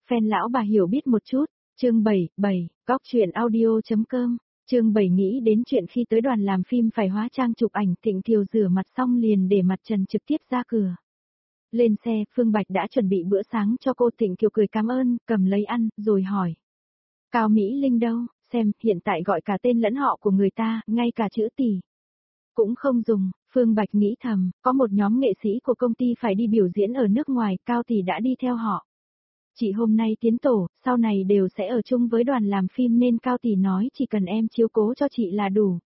Fan lão bà hiểu biết một chút, chương 7, góc truyện audio.com, chương 7 nghĩ đến chuyện khi tới đoàn làm phim phải hóa trang chụp ảnh, Thịnh Kiều rửa mặt xong liền để mặt trần trực tiếp ra cửa. Lên xe, Phương Bạch đã chuẩn bị bữa sáng cho cô. Thịnh Kiều cười cảm ơn, cầm lấy ăn, rồi hỏi. Cao Mỹ Linh đâu, xem, hiện tại gọi cả tên lẫn họ của người ta, ngay cả chữ tỷ cũng không dùng. Phương Bạch nghĩ thầm, có một nhóm nghệ sĩ của công ty phải đi biểu diễn ở nước ngoài, Cao tỷ đã đi theo họ. Chị hôm nay tiến tổ, sau này đều sẽ ở chung với đoàn làm phim nên Cao tỷ nói chỉ cần em chiếu cố cho chị là đủ.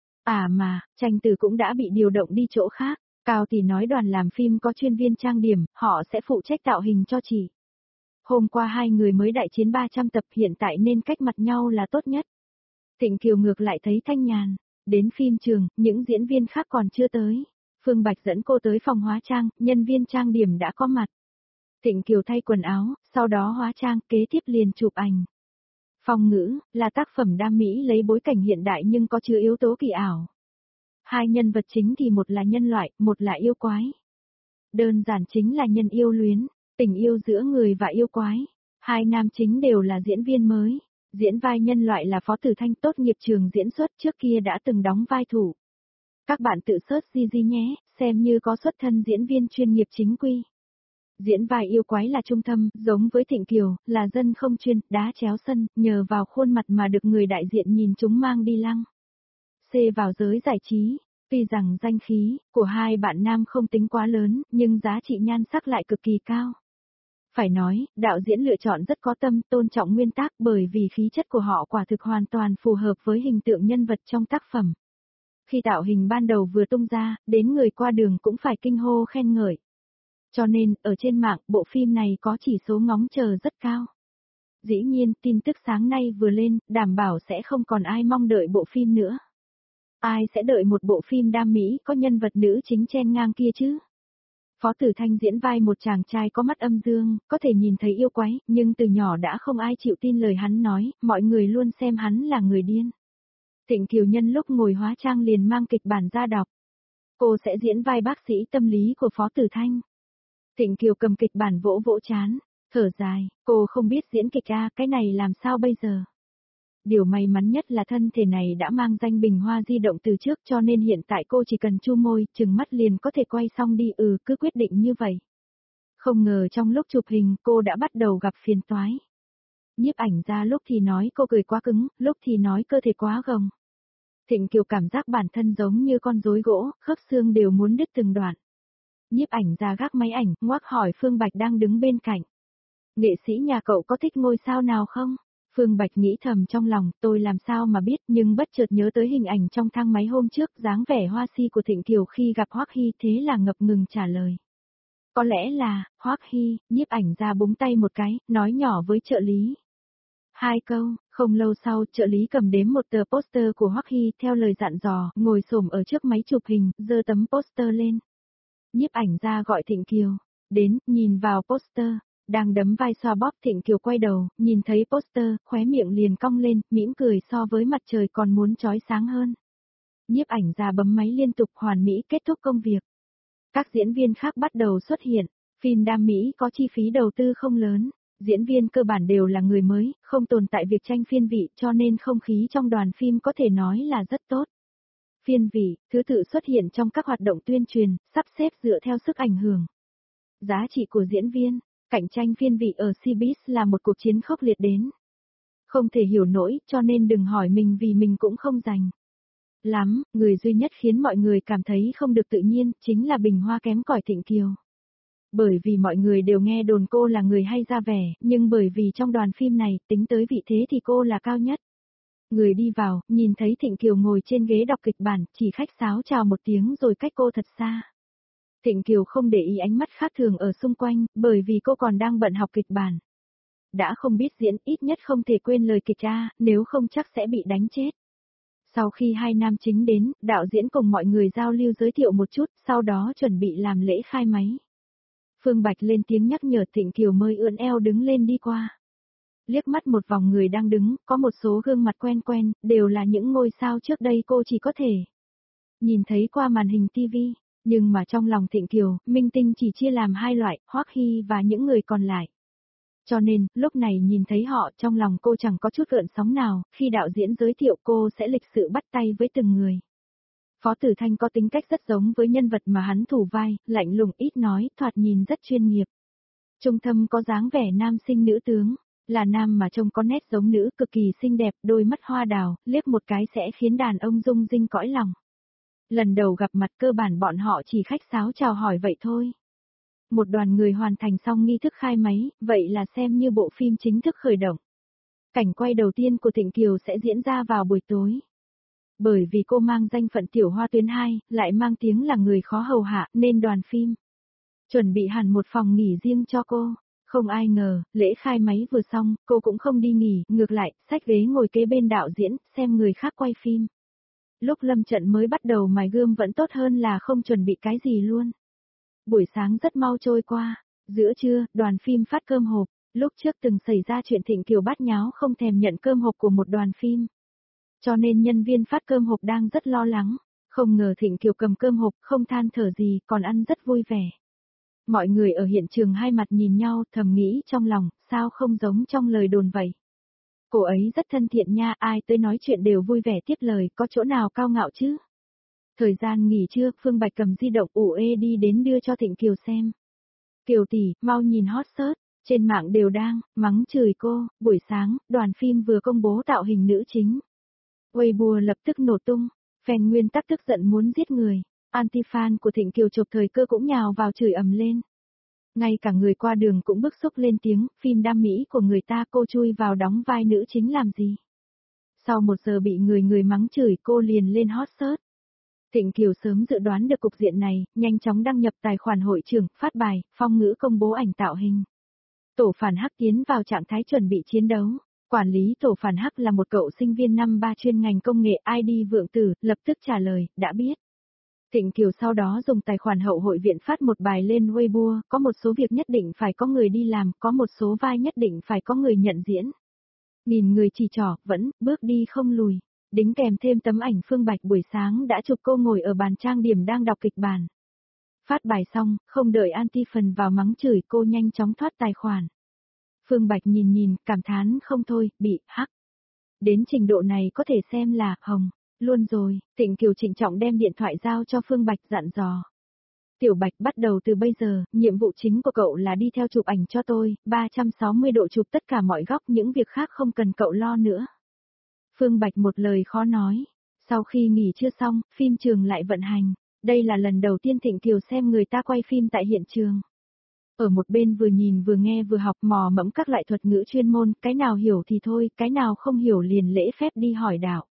À mà, Tranh Tử cũng đã bị điều động đi chỗ khác. Cao tỷ nói đoàn làm phim có chuyên viên trang điểm, họ sẽ phụ trách tạo hình cho chị. Hôm qua hai người mới đại chiến 300 tập, hiện tại nên cách mặt nhau là tốt nhất. Thịnh Kiều ngược lại thấy thanh nhàn. Đến phim trường, những diễn viên khác còn chưa tới. Phương Bạch dẫn cô tới phòng hóa trang, nhân viên trang điểm đã có mặt. Thịnh Kiều thay quần áo, sau đó hóa trang, kế tiếp liền chụp ảnh. Phong Ngữ, là tác phẩm đam mỹ lấy bối cảnh hiện đại nhưng có chứa yếu tố kỳ ảo. Hai nhân vật chính thì một là nhân loại, một là yêu quái. Đơn giản chính là nhân yêu luyến, tình yêu giữa người và yêu quái. Hai nam chính đều là diễn viên mới. Diễn vai nhân loại là Phó Tử Thanh, tốt nghiệp trường diễn xuất, trước kia đã từng đóng vai thủ. Các bạn tự search GG nhé, xem như có xuất thân diễn viên chuyên nghiệp chính quy. Diễn vai yêu quái là Trung Thâm, giống với Thịnh Kiều, là dân không chuyên, đá chéo sân, nhờ vào khuôn mặt mà được người đại diện nhìn chúng mang đi lăng. C vào giới giải trí, tuy rằng danh khí của hai bạn nam không tính quá lớn, nhưng giá trị nhan sắc lại cực kỳ cao. Phải nói, đạo diễn lựa chọn rất có tâm, tôn trọng nguyên tắc, bởi vì khí chất của họ quả thực hoàn toàn phù hợp với hình tượng nhân vật trong tác phẩm. Khi tạo hình ban đầu vừa tung ra, đến người qua đường cũng phải kinh hô khen ngợi. Cho nên, ở trên mạng, bộ phim này có chỉ số ngóng chờ rất cao. Dĩ nhiên, tin tức sáng nay vừa lên, đảm bảo sẽ không còn ai mong đợi bộ phim nữa. Ai sẽ đợi một bộ phim đam mỹ có nhân vật nữ chính chen ngang kia chứ? Phó Tử Thanh diễn vai một chàng trai có mắt âm dương, có thể nhìn thấy yêu quái, nhưng từ nhỏ đã không ai chịu tin lời hắn nói, mọi người luôn xem hắn là người điên. Thịnh Kiều nhân lúc ngồi hóa trang liền mang kịch bản ra đọc. Cô sẽ diễn vai bác sĩ tâm lý của Phó Tử Thanh. Thịnh Kiều cầm kịch bản vỗ vỗ chán, thở dài, cô không biết diễn kịch à, cái này làm sao bây giờ? Điều may mắn nhất là thân thể này đã mang danh bình hoa di động từ trước, cho nên hiện tại cô chỉ cần chu môi, chừng mắt liền có thể quay xong đi, cứ quyết định như vậy. Không ngờ trong lúc chụp hình cô đã bắt đầu gặp phiền toái. Nhiếp ảnh ra lúc thì nói cô cười quá cứng, lúc thì nói cơ thể quá gồng. Thịnh Kiều cảm giác bản thân giống như con rối gỗ, khớp xương đều muốn đứt từng đoạn. Nhiếp ảnh ra gác máy ảnh, ngoác hỏi Phương Bạch đang đứng bên cạnh. Nghệ sĩ nhà cậu có thích ngôi sao nào không? Phương Bạch nghĩ thầm trong lòng, tôi làm sao mà biết, nhưng bất chợt nhớ tới hình ảnh trong thang máy hôm trước, dáng vẻ hoa si của Thịnh Kiều khi gặp Hoắc Hy, thế là ngập ngừng trả lời. Có lẽ là, Hoắc Hy. Nhiếp ảnh ra búng tay một cái, nói nhỏ với trợ lý. Hai câu, không lâu sau, trợ lý cầm đếm một tờ poster của Hoắc Hy, theo lời dặn dò, ngồi xổm ở trước máy chụp hình, giơ tấm poster lên. Nhiếp ảnh ra gọi Thịnh Kiều, đến, nhìn vào poster. Đang đấm vai xoa bóp, Thịnh Kiều quay đầu, nhìn thấy poster, khóe miệng liền cong lên, mỉm cười, so với mặt trời còn muốn chói sáng hơn. Nhiếp ảnh ra bấm máy liên tục, hoàn mỹ kết thúc công việc. Các diễn viên khác bắt đầu xuất hiện. Phim đam mỹ có chi phí đầu tư không lớn, diễn viên cơ bản đều là người mới, không tồn tại việc tranh phiên vị, cho nên không khí trong đoàn phim có thể nói là rất tốt. Phiên vị, thứ tự xuất hiện trong các hoạt động tuyên truyền, sắp xếp dựa theo sức ảnh hưởng. Giá trị của diễn viên. Cạnh tranh phiên vị ở Cbiz là một cuộc chiến khốc liệt đến. Không thể hiểu nổi, cho nên đừng hỏi mình vì mình cũng không rành lắm, người duy nhất khiến mọi người cảm thấy không được tự nhiên, chính là bình hoa kém cỏi Thịnh Kiều. Bởi vì mọi người đều nghe đồn cô là người hay ra vẻ, nhưng bởi vì trong đoàn phim này, tính tới vị thế thì cô là cao nhất. Người đi vào, nhìn thấy Thịnh Kiều ngồi trên ghế đọc kịch bản, chỉ khách sáo chào một tiếng rồi cách cô thật xa. Thịnh Kiều không để ý ánh mắt khác thường ở xung quanh, bởi vì cô còn đang bận học kịch bản. Đã không biết diễn, ít nhất không thể quên lời kịch A, nếu không chắc sẽ bị đánh chết. Sau khi hai nam chính đến, đạo diễn cùng mọi người giao lưu giới thiệu một chút, sau đó chuẩn bị làm lễ khai máy. Phương Bạch lên tiếng nhắc nhở, Thịnh Kiều mới ưỡn eo đứng lên đi qua. Liếc mắt một vòng người đang đứng, có một số gương mặt quen quen, đều là những ngôi sao trước đây cô chỉ có thể nhìn thấy qua màn hình TV. Nhưng mà trong lòng Thịnh Kiều, minh tinh chỉ chia làm hai loại, Hoắc Hy và những người còn lại. Cho nên, lúc này nhìn thấy họ trong lòng cô chẳng có chút gợn sóng nào, khi đạo diễn giới thiệu cô sẽ lịch sự bắt tay với từng người. Phó Tử Thanh có tính cách rất giống với nhân vật mà hắn thủ vai, lạnh lùng ít nói, thoạt nhìn rất chuyên nghiệp. Trung Thâm có dáng vẻ nam sinh nữ tướng, là nam mà trông có nét giống nữ, cực kỳ xinh đẹp, đôi mắt hoa đào, liếc một cái sẽ khiến đàn ông rung rinh cõi lòng. Lần đầu gặp mặt cơ bản bọn họ chỉ khách sáo chào hỏi vậy thôi. Một đoàn người hoàn thành xong nghi thức khai máy, vậy là xem như bộ phim chính thức khởi động. Cảnh quay đầu tiên của Thịnh Kiều sẽ diễn ra vào buổi tối. Bởi vì cô mang danh phận tiểu hoa tuyến 2, lại mang tiếng là người khó hầu hạ, nên đoàn phim chuẩn bị hẳn một phòng nghỉ riêng cho cô. Không ai ngờ, lễ khai máy vừa xong, cô cũng không đi nghỉ, ngược lại, xách ghế ngồi kế bên đạo diễn, xem người khác quay phim. Lúc lâm trận mới bắt đầu mài gươm vẫn tốt hơn là không chuẩn bị cái gì luôn. Buổi sáng rất mau trôi qua, giữa trưa, đoàn phim phát cơm hộp, lúc trước từng xảy ra chuyện Thịnh Kiều bát nháo không thèm nhận cơm hộp của một đoàn phim. Cho nên nhân viên phát cơm hộp đang rất lo lắng, không ngờ Thịnh Kiều cầm cơm hộp không than thở gì còn ăn rất vui vẻ. Mọi người ở hiện trường hai mặt nhìn nhau thầm nghĩ trong lòng, sao không giống trong lời đồn vậy. Cô ấy rất thân thiện nha, ai tới nói chuyện đều vui vẻ tiếp lời, có chỗ nào cao ngạo chứ. Thời gian nghỉ trưa, Phương Bạch cầm di động ủ ê đi đến đưa cho Thịnh Kiều xem. Kiều tỷ, mau nhìn hot search, trên mạng đều đang mắng chửi cô, buổi sáng, đoàn phim vừa công bố tạo hình nữ chính. Weibo lập tức nổ tung, fan nguyên tắc tức giận muốn giết người, anti-fan của Thịnh Kiều chụp thời cơ cũng nhào vào chửi ầm lên. Ngay cả người qua đường cũng bức xúc lên tiếng, phim đam mỹ của người ta cô chui vào đóng vai nữ chính làm gì. Sau 1 giờ bị người mắng chửi cô liền lên hot search. Thịnh Kiều sớm dự đoán được cục diện này, nhanh chóng đăng nhập tài khoản hội trưởng, phát bài, phong ngữ công bố ảnh tạo hình. Tổ phản hắc tiến vào trạng thái chuẩn bị chiến đấu. Quản lý tổ phản hắc là một cậu sinh viên năm 3 chuyên ngành công nghệ ID Vượng Tử, lập tức trả lời, đã biết. Thịnh Kiều sau đó dùng tài khoản hậu hội viện phát một bài lên Weibo, có một số việc nhất định phải có người đi làm, có một số vai nhất định phải có người nhận diễn. Nhìn người chỉ trỏ, vẫn, bước đi không lùi. Đính kèm thêm tấm ảnh Phương Bạch buổi sáng đã chụp cô ngồi ở bàn trang điểm đang đọc kịch bản. Phát bài xong, không đợi anti phần vào mắng chửi cô nhanh chóng thoát tài khoản. Phương Bạch nhìn, cảm thán không thôi, bị hắc. Đến trình độ này có thể xem là hồng, luôn rồi. Thịnh Kiều trịnh trọng đem điện thoại giao cho Phương Bạch dặn dò. Tiểu Bạch, bắt đầu từ bây giờ, nhiệm vụ chính của cậu là đi theo chụp ảnh cho tôi, 360 độ chụp tất cả mọi góc, những việc khác không cần cậu lo nữa. Phương Bạch một lời khó nói. Sau khi nghỉ trưa xong, phim trường lại vận hành. Đây là lần đầu tiên Thịnh Kiều xem người ta quay phim tại hiện trường. Ở một bên vừa nhìn vừa nghe vừa học mò mẫm các loại thuật ngữ chuyên môn, cái nào hiểu thì thôi, cái nào không hiểu liền lễ phép đi hỏi đạo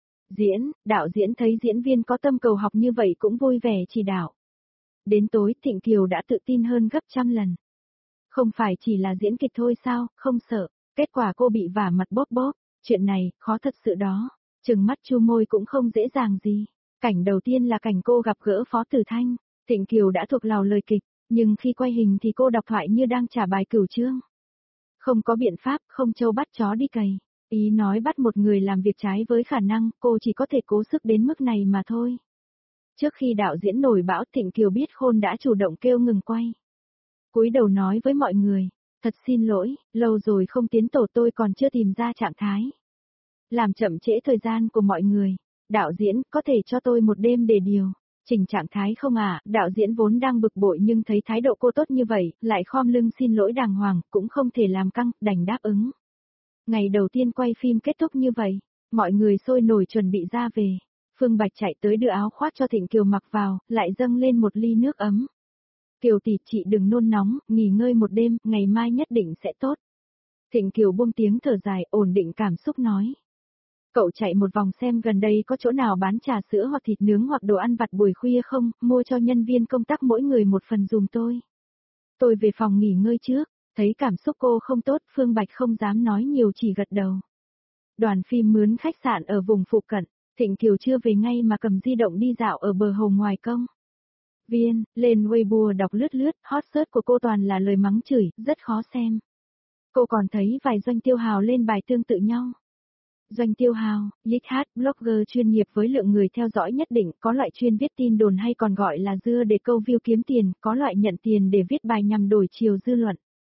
diễn thấy diễn viên có tâm cầu học như vậy cũng vui vẻ chỉ đạo. Đến tối Thịnh Kiều đã tự tin hơn gấp trăm lần. Không phải chỉ là diễn kịch thôi sao, không sợ, kết quả cô bị vả mặt bóp bóp, chuyện này, khó thật sự đó, chừng mắt chu môi cũng không dễ dàng gì. Cảnh đầu tiên là cảnh cô gặp gỡ Phó Tử Thanh, Thịnh Kiều đã thuộc lào lời kịch. Nhưng khi quay hình thì cô đọc thoại như đang trả bài cửu chương. Không có biện pháp, không trâu bắt chó đi cày. Ý nói bắt một người làm việc trái với khả năng, cô chỉ có thể cố sức đến mức này mà thôi. Trước khi đạo diễn nổi bão, Thịnh Kiều biết khôn đã chủ động kêu ngừng quay. Cúi đầu nói với mọi người, thật xin lỗi, lâu rồi không tiến tổ tôi còn chưa tìm ra trạng thái. Làm chậm trễ thời gian của mọi người. Đạo diễn, có thể cho tôi một đêm để điều chỉnh trạng thái không à? Đạo diễn vốn đang bực bội nhưng thấy thái độ cô tốt như vậy, lại khom lưng xin lỗi đàng hoàng, cũng không thể làm căng, đành đáp ứng. Ngày đầu tiên quay phim kết thúc như vậy, mọi người sôi nổi chuẩn bị ra về. Phương Bạch chạy tới đưa áo khoác cho Thịnh Kiều mặc vào, lại dâng lên một ly nước ấm. Kiều tỷ, chị đừng nôn nóng, nghỉ ngơi một đêm, ngày mai nhất định sẽ tốt. Thịnh Kiều buông tiếng thở dài, ổn định cảm xúc nói. Cậu chạy một vòng xem gần đây có chỗ nào bán trà sữa hoặc thịt nướng hoặc đồ ăn vặt buổi khuya không, mua cho nhân viên công tác mỗi người một phần dùm tôi. Tôi về phòng nghỉ ngơi trước, thấy cảm xúc cô không tốt, Phương Bạch không dám nói nhiều chỉ gật đầu. Đoàn phim mướn khách sạn ở vùng phụ cận, Thịnh Kiều chưa về ngay mà cầm di động đi dạo ở bờ hồ ngoài công viên, lên Weibo đọc lướt, hot search của cô toàn là lời mắng chửi, rất khó xem. Cô còn thấy vài doanh tiêu hào lên bài tương tự nhau. Doanh tiêu hào, hát, blogger chuyên nghiệp với lượng người theo dõi nhất định, có loại chuyên viết tin đồn hay còn gọi là dưa để câu view kiếm tiền, có loại nhận tiền để viết bài nhằm đổi chiều dư luận.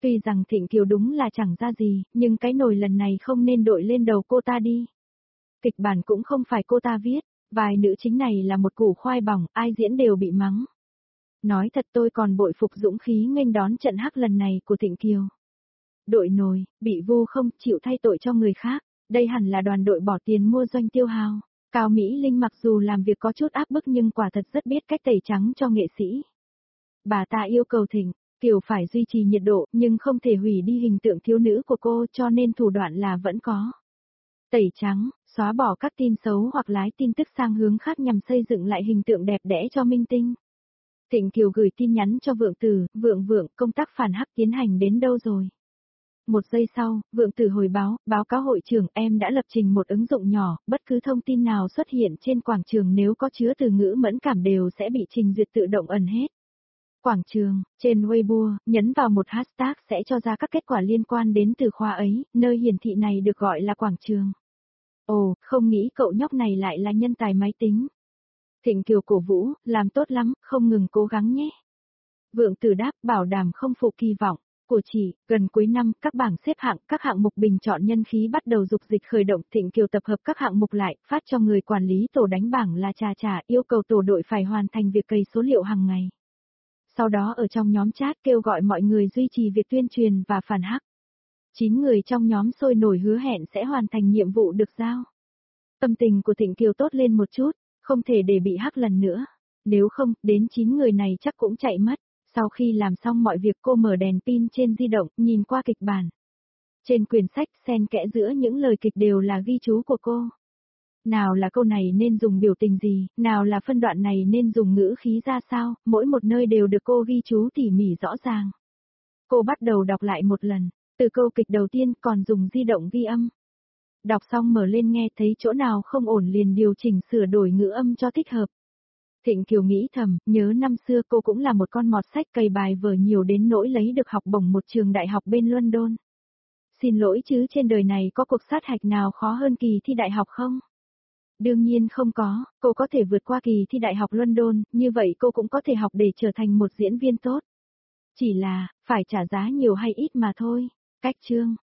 Tuy rằng Thịnh Kiều đúng là chẳng ra gì, nhưng cái nồi lần này không nên đội lên đầu cô ta đi. Kịch bản cũng không phải cô ta viết, vài nữ chính này là một củ khoai bỏng, ai diễn đều bị mắng. Nói thật tôi còn bội phục dũng khí nghênh đón trận hắc lần này của Thịnh Kiều. Đội nồi, bị vu không, chịu thay tội cho người khác, đây hẳn là đoàn đội bỏ tiền mua doanh tiêu hao. Cao Mỹ Linh mặc dù làm việc có chút áp bức nhưng quả thật rất biết cách tẩy trắng cho nghệ sĩ. Bà ta yêu cầu Thịnh Kiều phải duy trì nhiệt độ nhưng không thể hủy đi hình tượng thiếu nữ của cô cho nên thủ đoạn là vẫn có. Tẩy trắng, xóa bỏ các tin xấu hoặc lái tin tức sang hướng khác nhằm xây dựng lại hình tượng đẹp đẽ cho minh tinh. Thịnh Kiều gửi tin nhắn cho Vượng Tử, Vượng, công tác phản hắc tiến hành đến đâu rồi? Một giây sau, Vượng Tử hồi báo cáo hội trưởng em đã lập trình một ứng dụng nhỏ, bất cứ thông tin nào xuất hiện trên quảng trường nếu có chứa từ ngữ mẫn cảm đều sẽ bị trình duyệt tự động ẩn hết. Quảng trường, trên Weibo, nhấn vào một hashtag sẽ cho ra các kết quả liên quan đến từ khóa ấy, nơi hiển thị này được gọi là quảng trường. Ồ, không nghĩ cậu nhóc này lại là nhân tài máy tính. Thịnh Kiều cổ vũ, làm tốt lắm, không ngừng cố gắng nhé. Vượng Tử đáp, bảo đảm không phụ kỳ vọng của chị. Gần cuối năm, các bảng xếp hạng, các hạng mục bình chọn nhân khí bắt đầu dục dịch khởi động. Thịnh Kiều tập hợp các hạng mục lại, phát cho người quản lý tổ đánh bảng là Trà, yêu cầu tổ đội phải hoàn thành việc cày số liệu hàng ngày. Sau đó ở trong nhóm chat kêu gọi mọi người duy trì việc tuyên truyền và phản hắc. 9 người trong nhóm sôi nổi hứa hẹn sẽ hoàn thành nhiệm vụ được giao. Tâm tình của Thịnh Kiều tốt lên một chút, không thể để bị hắc lần nữa. Nếu không, đến 9 người này chắc cũng chạy mất. Sau khi làm xong mọi việc cô mở đèn pin trên di động, nhìn qua kịch bản. Trên quyển sách xen kẽ giữa những lời kịch đều là ghi chú của cô. Nào là câu này nên dùng biểu tình gì, nào là phân đoạn này nên dùng ngữ khí ra sao, mỗi một nơi đều được cô ghi chú tỉ mỉ rõ ràng. Cô bắt đầu đọc lại một lần, từ câu kịch đầu tiên còn dùng di động ghi âm. Đọc xong mở lên nghe thấy chỗ nào không ổn liền điều chỉnh sửa đổi ngữ âm cho thích hợp. Thịnh Kiều nghĩ thầm, nhớ năm xưa cô cũng là một con mọt sách cày bài vở nhiều đến nỗi lấy được học bổng một trường đại học bên London. Xin lỗi chứ trên đời này có cuộc sát hạch nào khó hơn kỳ thi đại học không? Đương nhiên không có, cô có thể vượt qua kỳ thi đại học London, như vậy cô cũng có thể học để trở thành một diễn viên tốt. Chỉ là, phải trả giá nhiều hay ít mà thôi. Cách chương